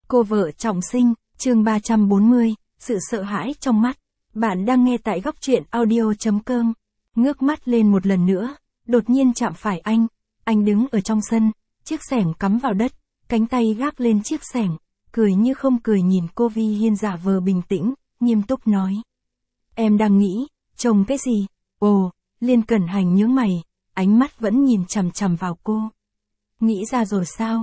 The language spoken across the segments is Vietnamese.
Cô vợ trọng sinh, chương 340, sự sợ hãi trong mắt. Bạn đang nghe tại góc truyện audio.com. Ngước mắt lên một lần nữa, đột nhiên chạm phải anh. Anh đứng ở trong sân, chiếc xẻng cắm vào đất, cánh tay gác lên chiếc xẻng, cười như không cười nhìn cô. Vi Hiên giả vờ bình tĩnh, nghiêm túc nói. Em đang nghĩ, trông cái gì? Ồ, Liên Cẩn Hành nhướng mày, ánh mắt vẫn nhìn chằm chằm vào cô. Nghĩ ra rồi sao?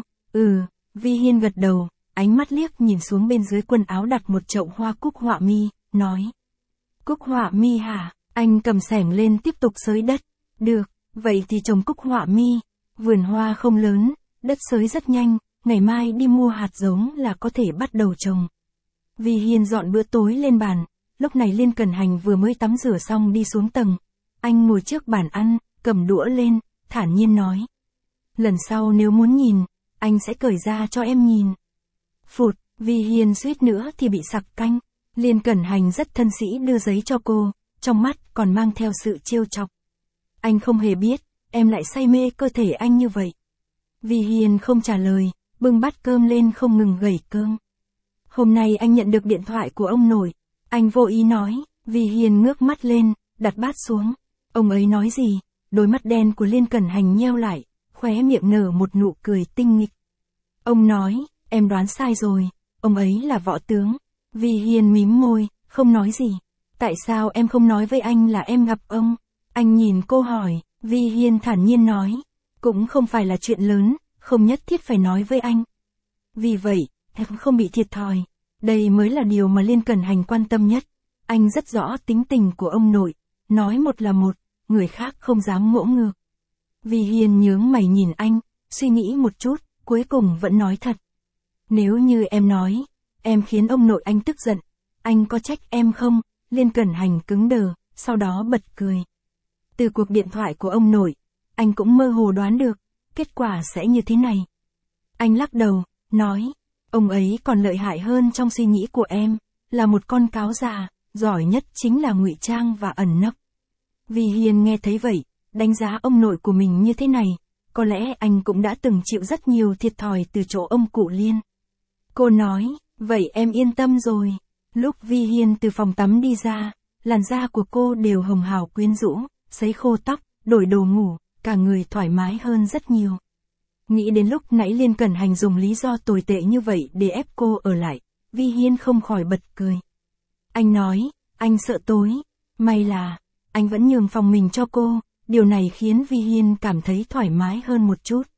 Vi Hiên gật đầu, ánh mắt liếc nhìn xuống bên dưới quần áo đặt một chậu hoa cúc họa mi, nói. Cúc họa mi hả? Anh cầm xẻng lên tiếp tục xới đất. Được, vậy thì trồng cúc họa mi. Vườn hoa không lớn, đất xới rất nhanh, ngày mai đi mua hạt giống là có thể bắt đầu trồng. Vi Hiên dọn bữa tối lên bàn, lúc này Liên Cẩn Hành vừa mới tắm rửa xong đi xuống tầng. Anh ngồi trước bàn ăn, cầm đũa lên, thản nhiên nói. Lần sau nếu muốn nhìn, anh sẽ cởi ra cho em nhìn. Phụt, Vi Hiên suýt nữa thì bị sặc canh. Liên Cẩn Hành rất thân sĩ đưa giấy cho cô, trong mắt còn mang theo sự trêu chọc. Anh không hề biết, em lại say mê cơ thể anh như vậy. Vi Hiên không trả lời, bưng bát cơm lên không ngừng gẩy cơm. Hôm nay anh nhận được điện thoại của ông nội. Anh vô ý nói, Vi Hiên ngước mắt lên, đặt bát xuống. Ông ấy nói gì? Đôi mắt đen của Liên Cẩn Hành nheo lại, khóe miệng nở một nụ cười tinh nghịch. Ông nói, em đoán sai rồi, ông ấy là võ tướng. Vi Hiên mím môi, không nói gì. Tại sao em không nói với anh là em gặp ông? Anh nhìn cô hỏi, Vi Hiên thản nhiên nói. Cũng không phải là chuyện lớn, không nhất thiết phải nói với anh. Vì vậy, em không bị thiệt thòi. Đây mới là điều mà Liên Cẩn Hành quan tâm nhất. Anh rất rõ tính tình của ông nội. Nói một là một, người khác không dám ngỗ ngược. Vi Hiên nhướng mày nhìn anh, suy nghĩ một chút, cuối cùng vẫn nói thật. Nếu như em nói, em khiến ông nội anh tức giận, anh có trách em không? Liên Cẩn Hành cứng đờ, sau đó bật cười. Từ cuộc điện thoại của ông nội, anh cũng mơ hồ đoán được, kết quả sẽ như thế này. Anh lắc đầu, nói, ông ấy còn lợi hại hơn trong suy nghĩ của em, là một con cáo già, giỏi nhất chính là ngụy trang và ẩn nấp. Vi Hiên nghe thấy vậy, đánh giá ông nội của mình như thế này, có lẽ anh cũng đã từng chịu rất nhiều thiệt thòi từ chỗ ông cụ Liên. Cô nói, vậy em yên tâm rồi. Lúc Vi Hiên từ phòng tắm đi ra, làn da của cô đều hồng hào quyến rũ, sấy khô tóc, đổi đồ ngủ, cả người thoải mái hơn rất nhiều. Nghĩ đến lúc nãy Liên Cẩn Hành dùng lý do tồi tệ như vậy để ép cô ở lại, Vi Hiên không khỏi bật cười. Anh nói, anh sợ tối, may là, anh vẫn nhường phòng mình cho cô, điều này khiến Vi Hiên cảm thấy thoải mái hơn một chút.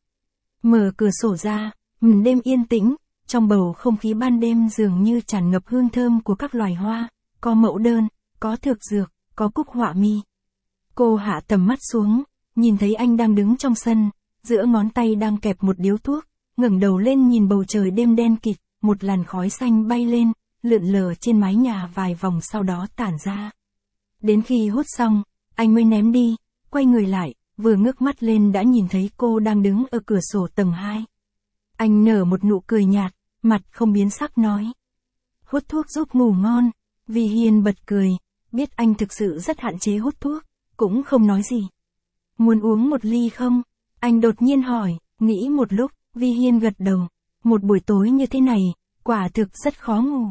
Mở cửa sổ ra, đêm yên tĩnh, trong bầu không khí ban đêm dường như tràn ngập hương thơm của các loài hoa, có mẫu đơn, có thực dược, có cúc họa mi. Cô hạ tầm mắt xuống, nhìn thấy anh đang đứng trong sân, giữa ngón tay đang kẹp một điếu thuốc, ngẩng đầu lên nhìn bầu trời đêm đen kịt, một làn khói xanh bay lên, lượn lờ trên mái nhà vài vòng sau đó tản ra. Đến khi hút xong, anh mới ném đi, quay người lại, vừa ngước mắt lên đã nhìn thấy cô đang đứng ở cửa sổ tầng 2. Anh nở một nụ cười nhạt, mặt không biến sắc nói. Hút thuốc giúp ngủ ngon. Vi Hiên bật cười, biết anh thực sự rất hạn chế hút thuốc, cũng không nói gì. Muốn uống một ly không? Anh đột nhiên hỏi, nghĩ một lúc, Vi Hiên gật đầu. Một buổi tối như thế này, quả thực rất khó ngủ.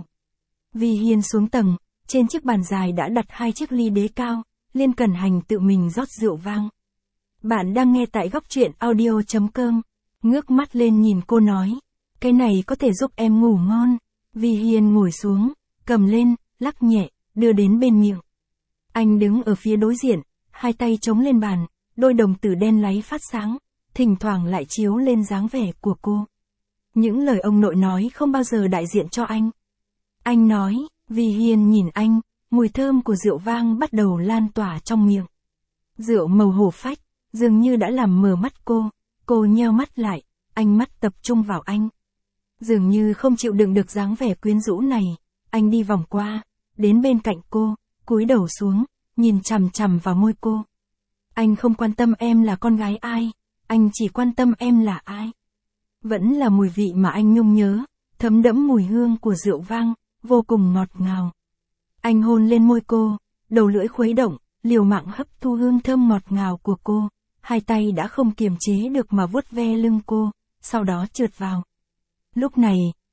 Vi Hiên xuống tầng, trên chiếc bàn dài đã đặt 2 chiếc ly đế cao, Liên Cẩn Hành tự mình rót rượu vang. Bạn đang nghe tại góc truyện audio.com. Ngước mắt lên nhìn cô nói, cái này có thể giúp em ngủ ngon. Vi Hiên ngồi xuống, cầm lên, lắc nhẹ, đưa đến bên miệng. Anh đứng ở phía đối diện, hai tay chống lên bàn, đôi đồng tử đen láy phát sáng, thỉnh thoảng lại chiếu lên dáng vẻ của cô. Những lời ông nội nói không bao giờ đại diện cho anh. Anh nói, Vi Hiên nhìn anh, mùi thơm của rượu vang bắt đầu lan tỏa trong miệng. Rượu màu hổ phách, dường như đã làm mờ mắt cô nheo mắt lại, ánh mắt tập trung vào anh. Dường như không chịu đựng được dáng vẻ quyến rũ này, anh đi vòng qua, đến bên cạnh cô, cúi đầu xuống, nhìn chằm chằm vào môi cô. Anh không quan tâm em là con gái ai, anh chỉ quan tâm em là ai. Vẫn là mùi vị mà anh nhung nhớ, thấm đẫm mùi hương của rượu vang, vô cùng ngọt ngào. Anh hôn lên môi cô, đầu lưỡi khuấy động, liều mạng hấp thu hương thơm ngọt ngào của cô, hai tay đã không kiềm chế được mà vuốt ve lưng cô, sau đó trượt vào. Lúc này,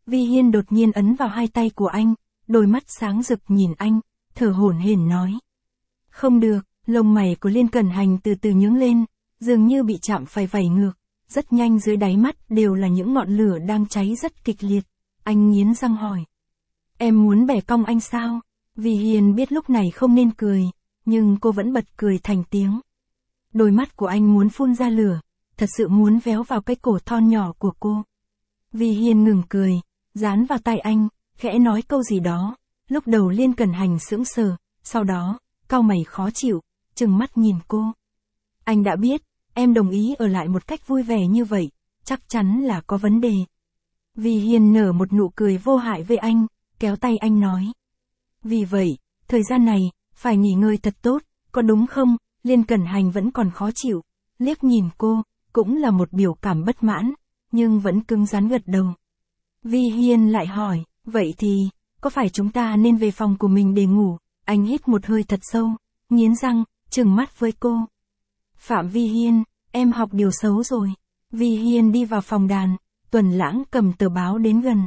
Vi Hiên đột nhiên ấn vào hai tay của anh, đôi mắt sáng rực nhìn anh, thở hổn hển nói. Không được, lông mày của Liên Cẩn Hành từ từ nhướng lên, dường như bị chạm phải vảy ngược, rất nhanh dưới đáy mắt đều là những ngọn lửa đang cháy rất kịch liệt. Anh nghiến răng hỏi. Em muốn bẻ cong anh sao? Vi Hiên biết lúc này không nên cười, nhưng cô vẫn bật cười thành tiếng. Đôi mắt của anh muốn phun ra lửa, thật sự muốn véo vào cái cổ thon nhỏ của cô. Vi Hiên ngừng cười, dán vào tay anh, khẽ nói câu gì đó. Lúc đầu Liên Cẩn Hành sững sờ, sau đó, cau mày khó chịu, trừng mắt nhìn cô. Anh đã biết, em đồng ý ở lại một cách vui vẻ như vậy, chắc chắn là có vấn đề. Vi Hiên nở một nụ cười vô hại với anh, kéo tay anh nói. Vì vậy, thời gian này, phải nghỉ ngơi thật tốt, có đúng không? Liên Cẩn Hành vẫn còn khó chịu, liếc nhìn cô, cũng là một biểu cảm bất mãn, nhưng vẫn cứng rắn gật đầu. Vi Hiên lại hỏi, vậy thì, có phải chúng ta nên về phòng của mình để ngủ? Anh hít một hơi thật sâu, nghiến răng, trừng mắt với cô. Phạm Vi Hiên, em học điều xấu rồi. Vi Hiên đi vào phòng đàn, Tuần Lãng cầm tờ báo đến gần.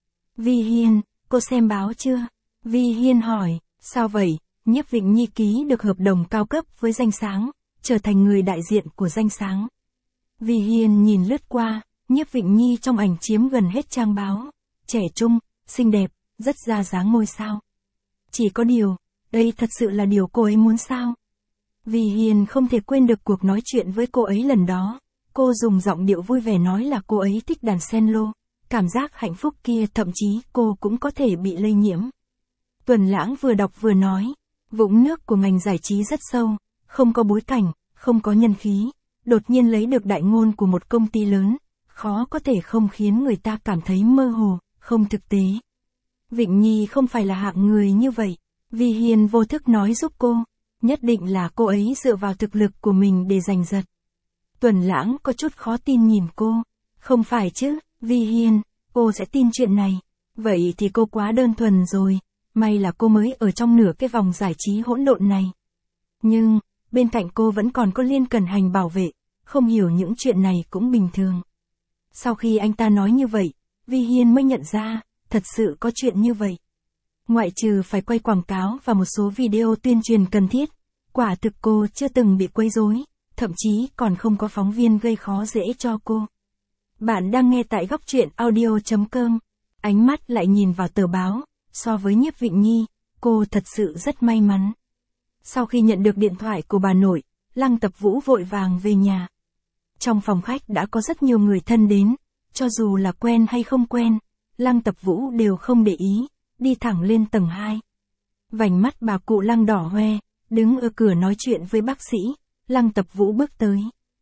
Vi Hiên, cô xem báo chưa? Vi Hiên hỏi, sao vậy? Nhiếp Vịnh Nhi ký được hợp đồng cao cấp với Danh Sáng, trở thành người đại diện của Danh Sáng. Vi Hiên nhìn lướt qua, Nhiếp Vịnh Nhi trong ảnh chiếm gần hết trang báo. Trẻ trung, xinh đẹp, rất ra dáng ngôi sao. Chỉ có điều, đây thật sự là điều cô ấy muốn sao? Vi Hiên không thể quên được cuộc nói chuyện với cô ấy lần đó. Cô dùng giọng điệu vui vẻ nói là cô ấy thích đàn cello. Cảm giác hạnh phúc kia thậm chí cô cũng có thể bị lây nhiễm. Tuần Lãng vừa đọc vừa nói, vũng nước của ngành giải trí rất sâu, không có bối cảnh, không có nhân khí, đột nhiên lấy được đại ngôn của một công ty lớn, khó có thể không khiến người ta cảm thấy mơ hồ, không thực tế. Vịnh Nhi không phải là hạng người như vậy, Vi Hiên vô thức nói giúp cô, nhất định là cô ấy dựa vào thực lực của mình để giành giật. Tuần Lãng có chút khó tin nhìn cô, không phải chứ, Vi Hiên, cô sẽ tin chuyện này, vậy thì cô quá đơn thuần rồi, may là cô mới ở trong nửa cái vòng giải trí hỗn độn này. Nhưng, bên cạnh cô vẫn còn có Liên Cẩn Hành bảo vệ, không hiểu những chuyện này cũng bình thường. Sau khi anh ta nói như vậy, Vi Hiên mới nhận ra, thật sự có chuyện như vậy. Ngoại trừ phải quay quảng cáo và một số video tuyên truyền cần thiết, quả thực cô chưa từng bị quấy rối, thậm chí còn không có phóng viên gây khó dễ cho cô. Bạn đang nghe tại góc truyện audio.com, ánh mắt lại nhìn vào tờ báo, so với Nhiếp Vịnh Nhi, cô thật sự rất may mắn. Sau khi nhận được điện thoại của bà nội, Lăng Tập Vũ vội vàng về nhà. Trong phòng khách đã có rất nhiều người thân đến, cho dù là quen hay không quen, Lăng Tập Vũ đều không để ý, đi thẳng lên tầng 2. Vành mắt bà cụ Lăng đỏ hoe, đứng ở cửa nói chuyện với bác sĩ, Lăng Tập Vũ bước tới.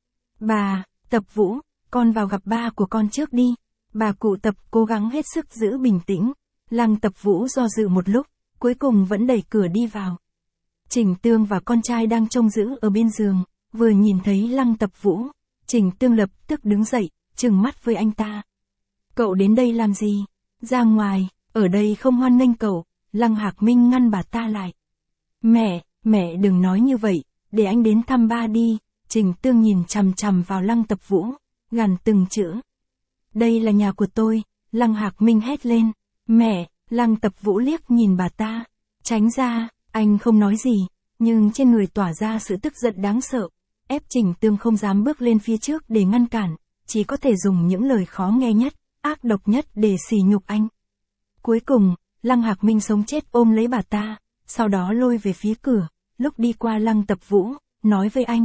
Bà, Tập Vũ, con vào gặp ba của con trước đi. Bà cụ Tập cố gắng hết sức giữ bình tĩnh. Lăng Tập Vũ do dự một lúc, cuối cùng vẫn đẩy cửa đi vào. Trình Tương và con trai đang trông giữ ở bên giường, vừa nhìn thấy Lăng Tập Vũ, Trình Tương lập tức đứng dậy, trừng mắt với anh ta. Cậu đến đây làm gì? Ra ngoài, ở đây không hoan nghênh cậu. Lăng Hạc Minh ngăn bà ta lại. Mẹ đừng nói như vậy, để anh đến thăm ba đi. Trình Tương nhìn chằm chằm vào Lăng Tập Vũ, gằn từng chữ. Đây là nhà của tôi, Lăng Hạc Minh hét lên. Mẹ, Lăng Tập Vũ liếc nhìn bà ta. Tránh ra, anh không nói gì, nhưng trên người tỏa ra sự tức giận đáng sợ. Ép Trình Tương không dám bước lên phía trước để ngăn cản, chỉ có thể dùng những lời khó nghe nhất, ác độc nhất để sỉ nhục anh. Cuối cùng, Lăng Hạc Minh sống chết ôm lấy bà ta, sau đó lôi về phía cửa, lúc đi qua Lăng Tập Vũ, nói với anh.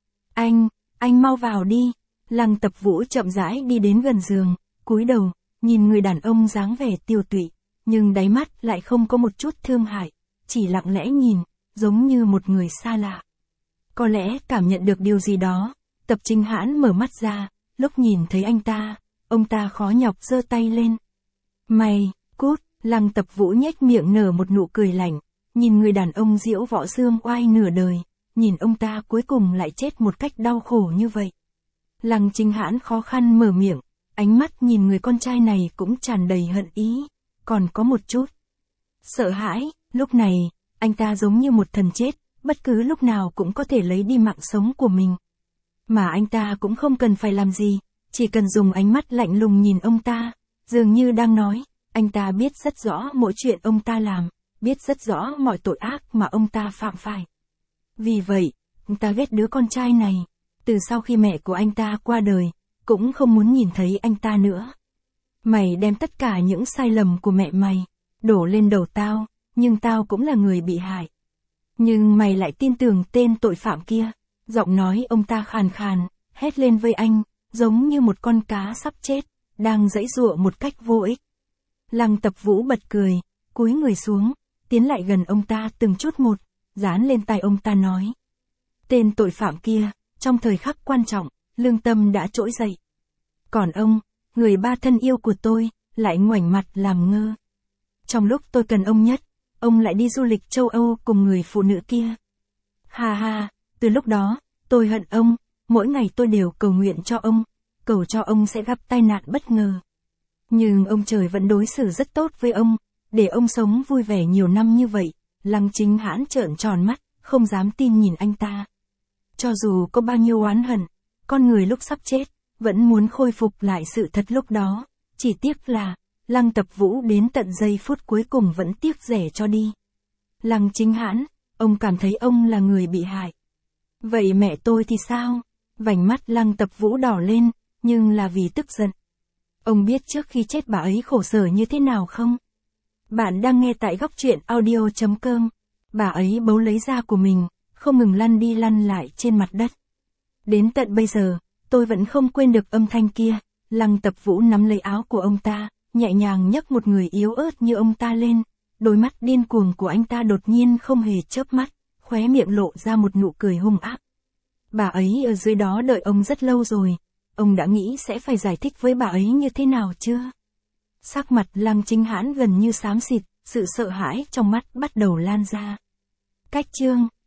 Anh mau vào đi. Lăng Tập Vũ chậm rãi đi đến gần giường, cúi đầu, nhìn người đàn ông dáng vẻ tiều tụy, nhưng đáy mắt lại không có một chút thương hại, chỉ lặng lẽ nhìn, giống như một người xa lạ. Có lẽ cảm nhận được điều gì đó, Tập Chính Hãn mở mắt ra, lúc nhìn thấy anh ta, ông ta khó nhọc giơ tay lên. Mày, cút. Lăng Tập Vũ nhếch miệng nở một nụ cười lạnh, nhìn người đàn ông diễu võ dương oai nửa đời, nhìn ông ta cuối cùng lại chết một cách đau khổ như vậy. Lăng Chính Hãn khó khăn mở miệng, ánh mắt nhìn người con trai này cũng tràn đầy hận ý, còn có một chút sợ hãi. Lúc này, anh ta giống như một thần chết, bất cứ lúc nào cũng có thể lấy đi mạng sống của mình. Mà anh ta cũng không cần phải làm gì, chỉ cần dùng ánh mắt lạnh lùng nhìn ông ta, dường như đang nói, anh ta biết rất rõ mỗi chuyện ông ta làm, biết rất rõ mọi tội ác mà ông ta phạm phải. Vì vậy, anh ta ghét đứa con trai này. Từ sau khi mẹ của anh ta qua đời, cũng không muốn nhìn thấy anh ta nữa. Mày đem tất cả những sai lầm của mẹ mày đổ lên đầu tao, nhưng tao cũng là người bị hại. Nhưng mày lại tin tưởng tên tội phạm kia. Giọng nói ông ta khàn khàn, hét lên với anh, giống như một con cá sắp chết, đang giãy giụa một cách vô ích. Lăng Tập Vũ bật cười, cúi người xuống, tiến lại gần ông ta từng chút một, dán lên tai ông ta nói. Tên tội phạm kia, trong thời khắc quan trọng, lương tâm đã trỗi dậy. Còn ông, người ba thân yêu của tôi, lại ngoảnh mặt làm ngơ. Trong lúc tôi cần ông nhất, ông lại đi du lịch châu Âu cùng người phụ nữ kia. Ha ha, từ lúc đó, tôi hận ông, mỗi ngày tôi đều cầu nguyện cho ông, cầu cho ông sẽ gặp tai nạn bất ngờ. Nhưng ông trời vẫn đối xử rất tốt với ông, để ông sống vui vẻ nhiều năm như vậy. Lăng Chính Hãn trợn tròn mắt, không dám tin nhìn anh ta. Cho dù có bao nhiêu oán hận, con người lúc sắp chết, vẫn muốn khôi phục lại sự thật lúc đó. Chỉ tiếc là, Lăng Tập Vũ đến tận giây phút cuối cùng vẫn tiếc rẻ cho đi. Lăng Chính Hãn, ông cảm thấy ông là người bị hại. Vậy mẹ tôi thì sao? Vành mắt Lăng Tập Vũ đỏ lên, nhưng là vì tức giận. Ông biết trước khi chết bà ấy khổ sở như thế nào không? Bạn đang nghe tại góc truyện audio.com. Bà ấy bấu lấy da của mình, không ngừng lăn đi lăn lại trên mặt đất. Đến tận bây giờ, tôi vẫn không quên được âm thanh kia. Lăng Tập Vũ nắm lấy áo của ông ta, nhẹ nhàng nhấc một người yếu ớt như ông ta lên. Đôi mắt điên cuồng của anh ta đột nhiên không hề chớp mắt, khóe miệng lộ ra một nụ cười hung ác. Bà ấy ở dưới đó đợi ông rất lâu rồi. Ông đã nghĩ sẽ phải giải thích với bà ấy như thế nào chưa? Sắc mặt Lăng Chính Hãn gần như xám xịt, sự sợ hãi trong mắt bắt đầu lan ra. Cách chương